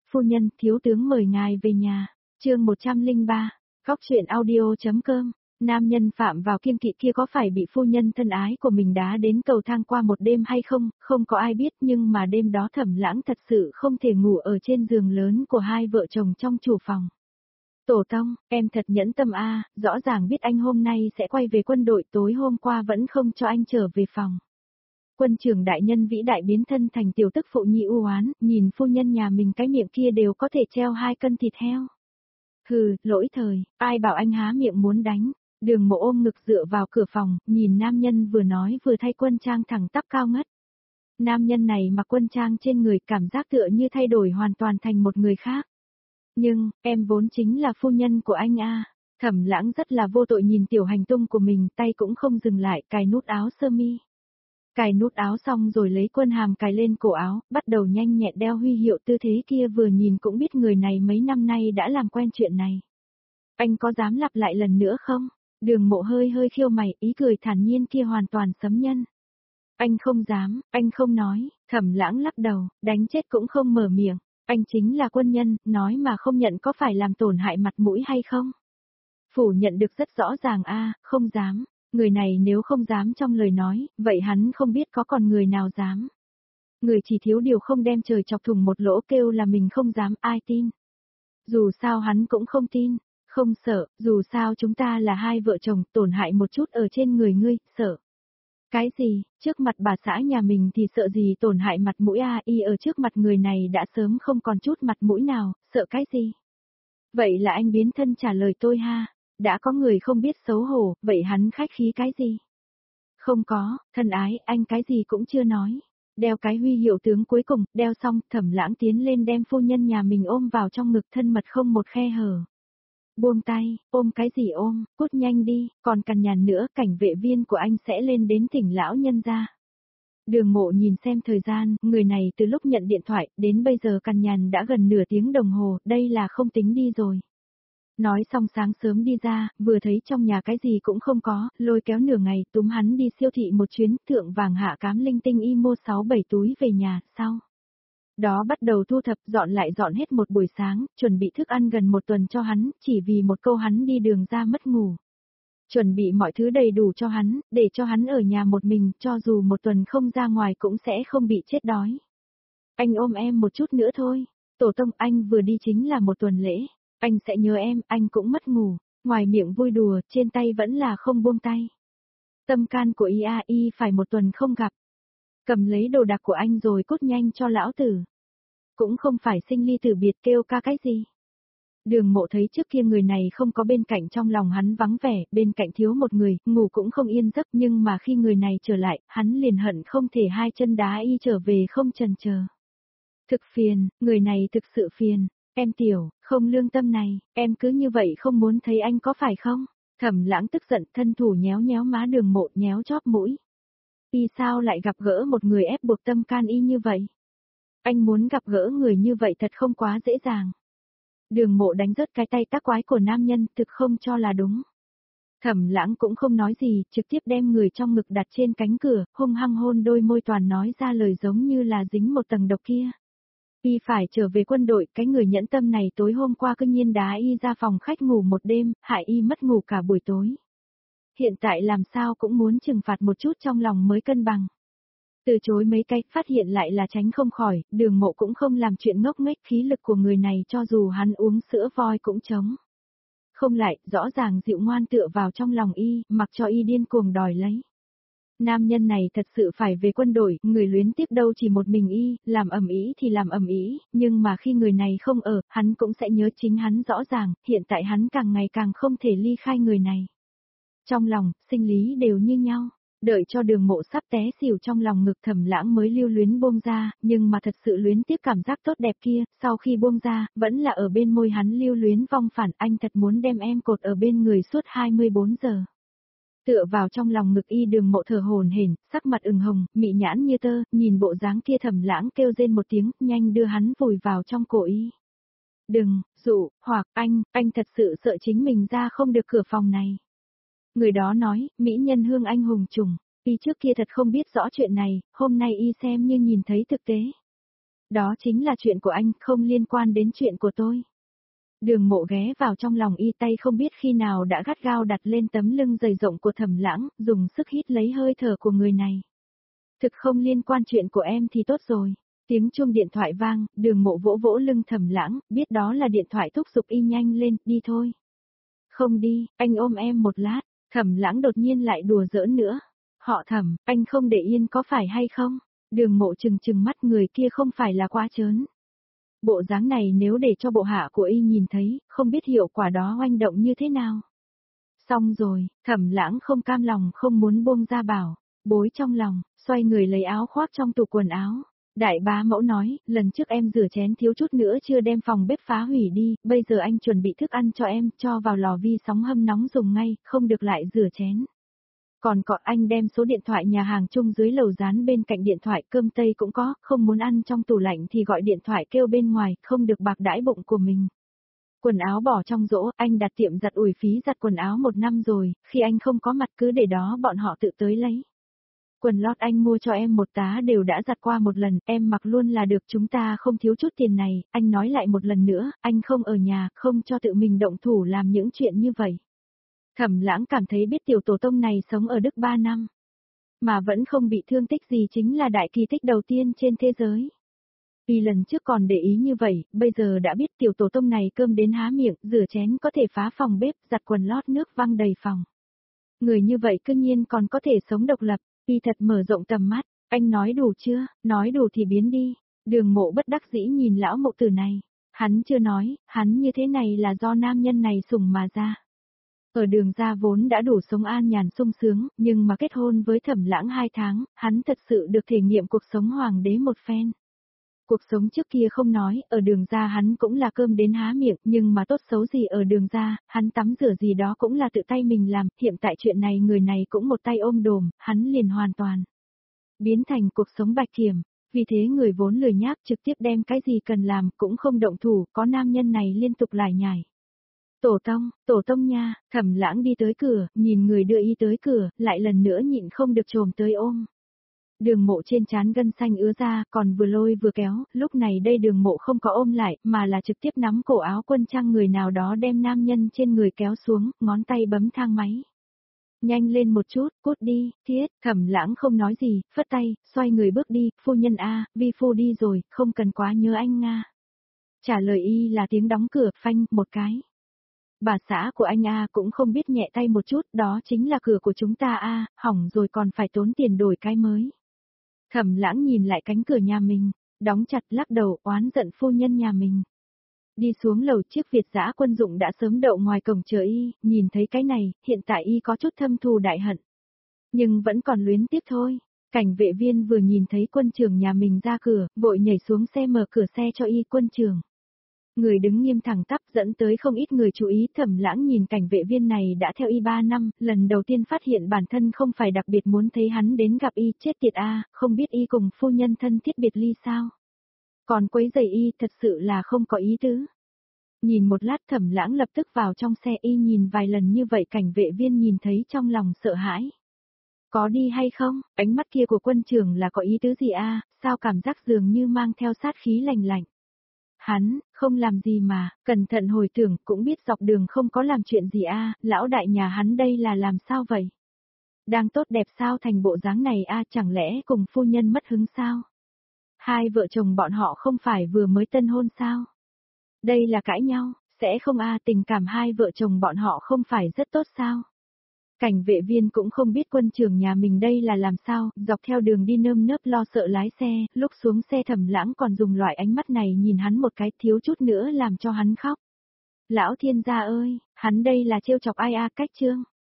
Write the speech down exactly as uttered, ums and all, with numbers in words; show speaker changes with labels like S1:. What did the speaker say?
S1: Phu nhân, thiếu tướng mời ngài về nhà. Chương một trăm lẻ ba, Góc truyện audio.com. Nam nhân phạm vào kiêng kỵ kia có phải bị phu nhân thân ái của mình đá đến cầu thang qua một đêm hay không, không có ai biết, nhưng mà đêm đó Thẩm Lãng thật sự không thể ngủ ở trên giường lớn của hai vợ chồng trong chủ phòng. Tổ tông, em thật nhẫn tâm a, rõ ràng biết anh hôm nay sẽ quay về quân đội, tối hôm qua vẫn không cho anh trở về phòng. Quân trưởng đại nhân vĩ đại biến thân thành tiểu tức phụ nhi u oán, nhìn phu nhân nhà mình cái miệng kia đều có thể treo hai cân thịt heo. Hừ, lỗi thời, ai bảo anh há miệng muốn đánh. Đường Mộ ôm ngực dựa vào cửa phòng, nhìn nam nhân vừa nói vừa thay quân trang thẳng tắp cao ngất. Nam nhân này mặc quân trang trên người, cảm giác tựa như thay đổi hoàn toàn thành một người khác. Nhưng, em vốn chính là phu nhân của anh a. Thẩm Lãng rất là vô tội nhìn tiểu hành tung của mình, tay cũng không dừng lại, cài nút áo sơ mi. Cài nút áo xong rồi lấy quân hàm cài lên cổ áo, bắt đầu nhanh nhẹn đeo huy hiệu, tư thế kia vừa nhìn cũng biết người này mấy năm nay đã làm quen chuyện này. Anh có dám lặp lại lần nữa không? Đường Mộ hơi hơi khiêu mày, ý cười thản nhiên kia hoàn toàn sấm nhân. Anh không dám, anh không nói. Thẩm Lãng lắc đầu, đánh chết cũng không mở miệng. Anh chính là quân nhân, nói mà không nhận có phải làm tổn hại mặt mũi hay không? Phủ nhận được rất rõ ràng a, không dám. Người này nếu không dám trong lời nói, vậy hắn không biết có còn người nào dám. Người chỉ thiếu điều không đem trời chọc thủng một lỗ kêu là mình không dám, ai tin. Dù sao hắn cũng không tin. Không sợ, dù sao chúng ta là hai vợ chồng, tổn hại một chút ở trên người ngươi, sợ. Cái gì, trước mặt bà xã nhà mình thì sợ gì tổn hại mặt mũi a, y ở trước mặt người này đã sớm không còn chút mặt mũi nào, sợ cái gì? Vậy là anh biến thân trả lời tôi ha, đã có người không biết xấu hổ, vậy hắn khách khí cái gì? Không có, thân ái, anh cái gì cũng chưa nói. Đeo cái huy hiệu tướng cuối cùng, đeo xong, Thẩm Lãng tiến lên đem phu nhân nhà mình ôm vào trong ngực, thân mật không một khe hở. Buông tay, ôm cái gì ôm, cút nhanh đi, còn cằn nhằn nữa, cảnh vệ viên của anh sẽ lên đến thỉnh lão nhân ra. Đường Mộ nhìn xem thời gian, người này từ lúc nhận điện thoại, đến bây giờ cằn nhằn đã gần nửa tiếng đồng hồ, đây là không tính đi rồi. Nói xong sáng sớm đi ra, vừa thấy trong nhà cái gì cũng không có, lôi kéo nửa ngày, túm hắn đi siêu thị một chuyến, thượng vàng hạ cám linh tinh y mua sáu bảy túi về nhà, sau đó bắt đầu thu thập, dọn lại dọn hết một buổi sáng, chuẩn bị thức ăn gần một tuần cho hắn, chỉ vì một câu hắn đi đường ra mất ngủ. Chuẩn bị mọi thứ đầy đủ cho hắn, để cho hắn ở nhà một mình, cho dù một tuần không ra ngoài cũng sẽ không bị chết đói. Anh ôm em một chút nữa thôi. Tổ tông, anh vừa đi chính là một tuần lễ. Anh sẽ nhớ em, anh cũng mất ngủ. Ngoài miệng vui đùa, trên tay vẫn là không buông tay. Tâm can của y a y phải một tuần không gặp. Cầm lấy đồ đạc của anh rồi cút nhanh cho lão tử. Cũng không phải sinh ly tử biệt kêu ca cái gì. Đường Mộ thấy trước kia người này không có bên cạnh, trong lòng hắn vắng vẻ, bên cạnh thiếu một người, ngủ cũng không yên giấc, nhưng mà khi người này trở lại, hắn liền hận không thể hai chân đá y trở về không chần chờ. Thực phiền, người này thực sự phiền, em tiểu, không lương tâm này, em cứ như vậy không muốn thấy anh có phải không? Thẩm Lãng tức giận, thân thủ nhéo nhéo má Đường Mộ, nhéo chóp mũi. Y sao lại gặp gỡ một người ép buộc tâm can y như vậy? Anh muốn gặp gỡ người như vậy thật không quá dễ dàng. Đường Mộ đánh rớt cái tay tác quái của nam nhân, thực không cho là đúng. Thẩm Lãng cũng không nói gì, trực tiếp đem người trong ngực đặt trên cánh cửa, hung hăng hôn đôi môi, toàn nói ra lời giống như là dính một tầng độc kia. Y phải trở về quân đội, cái người nhẫn tâm này tối hôm qua cứ nhiên đá y ra phòng khách ngủ một đêm, hại y mất ngủ cả buổi tối. Hiện tại làm sao cũng muốn trừng phạt một chút trong lòng mới cân bằng. Từ chối mấy cái, phát hiện lại là tránh không khỏi, Đường Mộ cũng không làm chuyện ngốc nghếch, khí lực của người này cho dù hắn uống sữa voi cũng chống. Không lại, rõ ràng dịu ngoan tựa vào trong lòng y, mặc cho y điên cuồng đòi lấy. Nam nhân này thật sự phải về quân đội, người luyến tiếc đâu chỉ một mình y, làm ầm ĩ thì làm ầm ĩ, nhưng mà khi người này không ở, hắn cũng sẽ nhớ chính hắn rõ ràng, hiện tại hắn càng ngày càng không thể ly khai người này. Trong lòng, sinh lý đều như nhau. Đợi cho Đường Mộ sắp té xỉu trong lòng ngực, Thẩm Lãng mới lưu luyến buông ra, nhưng mà thật sự luyến tiếc cảm giác tốt đẹp kia, sau khi buông ra, vẫn là ở bên môi hắn lưu luyến vong phản, anh thật muốn đem em cột ở bên người suốt hai mươi bốn giờ. Tựa vào trong lòng ngực y, Đường Mộ thở hổn hển, sắc mặt ửng hồng, mị nhãn như tơ, nhìn bộ dáng kia Thẩm Lãng kêu rên một tiếng, nhanh đưa hắn vùi vào trong cổ y. Đừng, dụ, hoặc anh, anh thật sự sợ chính mình ra không được cửa phòng này. Người đó nói, mỹ nhân hương anh hùng trùng, y trước kia thật không biết rõ chuyện này, hôm nay y xem như nhìn thấy thực tế. Đó chính là chuyện của anh, không liên quan đến chuyện của tôi. Đường Mộ ghé vào trong lòng y, tay không biết khi nào đã gắt gao đặt lên tấm lưng dày rộng của Thẩm Lãng, dùng sức hít lấy hơi thở của người này. Thực không liên quan chuyện của em thì tốt rồi. Tiếng chuông điện thoại vang, Đường Mộ vỗ vỗ lưng Thẩm Lãng, biết đó là điện thoại thúc giục y nhanh lên, đi thôi. Không đi, anh ôm em một lát. Thẩm Lãng đột nhiên lại đùa giỡn nữa. Họ Thẩm, anh không để yên có phải hay không? Đường Mộ trừng trừng mắt, người kia không phải là quá trớn. Bộ dáng này nếu để cho bộ hạ của y nhìn thấy, không biết hiệu quả đó oanh động như thế nào. Xong rồi, Thẩm Lãng không cam lòng không muốn buông ra bảo, bối trong lòng, xoay người lấy áo khoác trong tủ quần áo. Đại bá mẫu nói, lần trước em rửa chén thiếu chút nữa chưa đem phòng bếp phá hủy đi, bây giờ anh chuẩn bị thức ăn cho em, cho vào lò vi sóng hâm nóng dùng ngay, không được lại rửa chén. Còn có anh đem số điện thoại nhà hàng chung dưới lầu dán bên cạnh điện thoại, cơm tây cũng có, không muốn ăn trong tủ lạnh thì gọi điện thoại kêu bên ngoài, không được bạc đãi bụng của mình. Quần áo bỏ trong rỗ, anh đặt tiệm giặt ủi phí giặt quần áo một năm rồi, khi anh không có mặt cứ để đó bọn họ tự tới lấy. Quần lót anh mua cho em một tá đều đã giặt qua một lần, em mặc luôn là được, chúng ta không thiếu chút tiền này, anh nói lại một lần nữa, anh không ở nhà, không cho tự mình động thủ làm những chuyện như vậy. Thẩm Lãng cảm thấy biết tiểu tổ tông này sống ở Đức ba năm, mà vẫn không bị thương tích gì chính là đại kỳ tích đầu tiên trên thế giới. Vì lần trước còn để ý như vậy, bây giờ đã biết tiểu tổ tông này cơm đến há miệng, rửa chén có thể phá phòng bếp, giặt quần lót nước văng đầy phòng. Người như vậy cư nhiên còn có thể sống độc lập, y thật mở rộng tầm mắt, anh nói đủ chưa, nói đủ thì biến đi. Đường Mộ bất đắc dĩ nhìn lão mộ tử này, hắn chưa nói, hắn như thế này là do nam nhân này sủng mà ra. Ở Đường gia vốn đã đủ sống an nhàn sung sướng, nhưng mà kết hôn với Thẩm Lãng hai tháng, hắn thật sự được thể nghiệm cuộc sống hoàng đế một phen. Cuộc sống trước kia không nói, ở Đường gia hắn cũng là cơm đến há miệng, nhưng mà tốt xấu gì ở Đường gia, hắn tắm rửa gì đó cũng là tự tay mình làm, hiện tại chuyện này người này cũng một tay ôm đồm, hắn liền hoàn toàn biến thành cuộc sống bạch kiểm. Vì thế người vốn lười nhác trực tiếp đem cái gì cần làm cũng không động thủ, có nam nhân này liên tục lải nhải. Tổ tông, tổ tông nha, Thẩm Lãng đi tới cửa, nhìn người đưa y tới cửa, lại lần nữa nhịn không được trồm tới ôm. Đường Mộ trên trán gân xanh ứa ra, còn vừa lôi vừa kéo, lúc này đây Đường Mộ không có ôm lại, mà là trực tiếp nắm cổ áo quân trang người nào đó đem nam nhân trên người kéo xuống, ngón tay bấm thang máy. Nhanh lên một chút, cút đi, thiết, Thẩm Lãng không nói gì, phất tay, xoay người bước đi, phu nhân a, vi phu đi rồi, không cần quá nhớ anh nga. Trả lời y là tiếng đóng cửa, phanh, một cái. Bà xã của anh A cũng không biết nhẹ tay một chút, đó chính là cửa của chúng ta A, hỏng rồi còn phải tốn tiền đổi cái mới. Thẩm Lãng nhìn lại cánh cửa nhà mình, đóng chặt lắc đầu oán giận phu nhân nhà mình. Đi xuống lầu, chiếc Việt dã quân dụng đã sớm đậu ngoài cổng chờ y, nhìn thấy cái này, hiện tại y có chút thâm thù đại hận. Nhưng vẫn còn luyến tiếp thôi. Cảnh vệ viên vừa nhìn thấy quân trưởng nhà mình ra cửa, vội nhảy xuống xe mở cửa xe cho y. Quân trưởng. Người đứng nghiêm thẳng tắp dẫn tới không ít người chú ý. Thẩm Lãng nhìn cảnh vệ viên này đã theo y ba năm, lần đầu tiên phát hiện bản thân không phải đặc biệt muốn thấy hắn đến gặp y, chết tiệt a, không biết y cùng phu nhân thân thiết biệt ly sao. Còn quấy rầy y thật sự là không có ý tứ. Nhìn một lát Thẩm Lãng lập tức vào trong xe, y nhìn vài lần như vậy cảnh vệ viên nhìn thấy trong lòng sợ hãi. Có đi hay không, ánh mắt kia của quân trưởng là có ý tứ gì a, sao cảm giác dường như mang theo sát khí lạnh lạnh. Hắn, không làm gì mà, cẩn thận hồi tưởng cũng biết dọc đường không có làm chuyện gì a, lão đại nhà hắn đây là làm sao vậy? Đang tốt đẹp sao thành bộ dáng này a, chẳng lẽ cùng phu nhân mất hứng sao? Hai vợ chồng bọn họ không phải vừa mới tân hôn sao? Đây là cãi nhau, sẽ không a, tình cảm hai vợ chồng bọn họ không phải rất tốt sao? Cảnh vệ viên cũng không biết quân trưởng nhà mình đây là làm sao, dọc theo đường đi nơm nớp lo sợ lái xe, lúc xuống xe Thẩm Lãng còn dùng loại ánh mắt này nhìn hắn một cái, thiếu chút nữa làm cho hắn khóc. Lão thiên gia ơi, hắn đây là trêu chọc ai a, cách trương.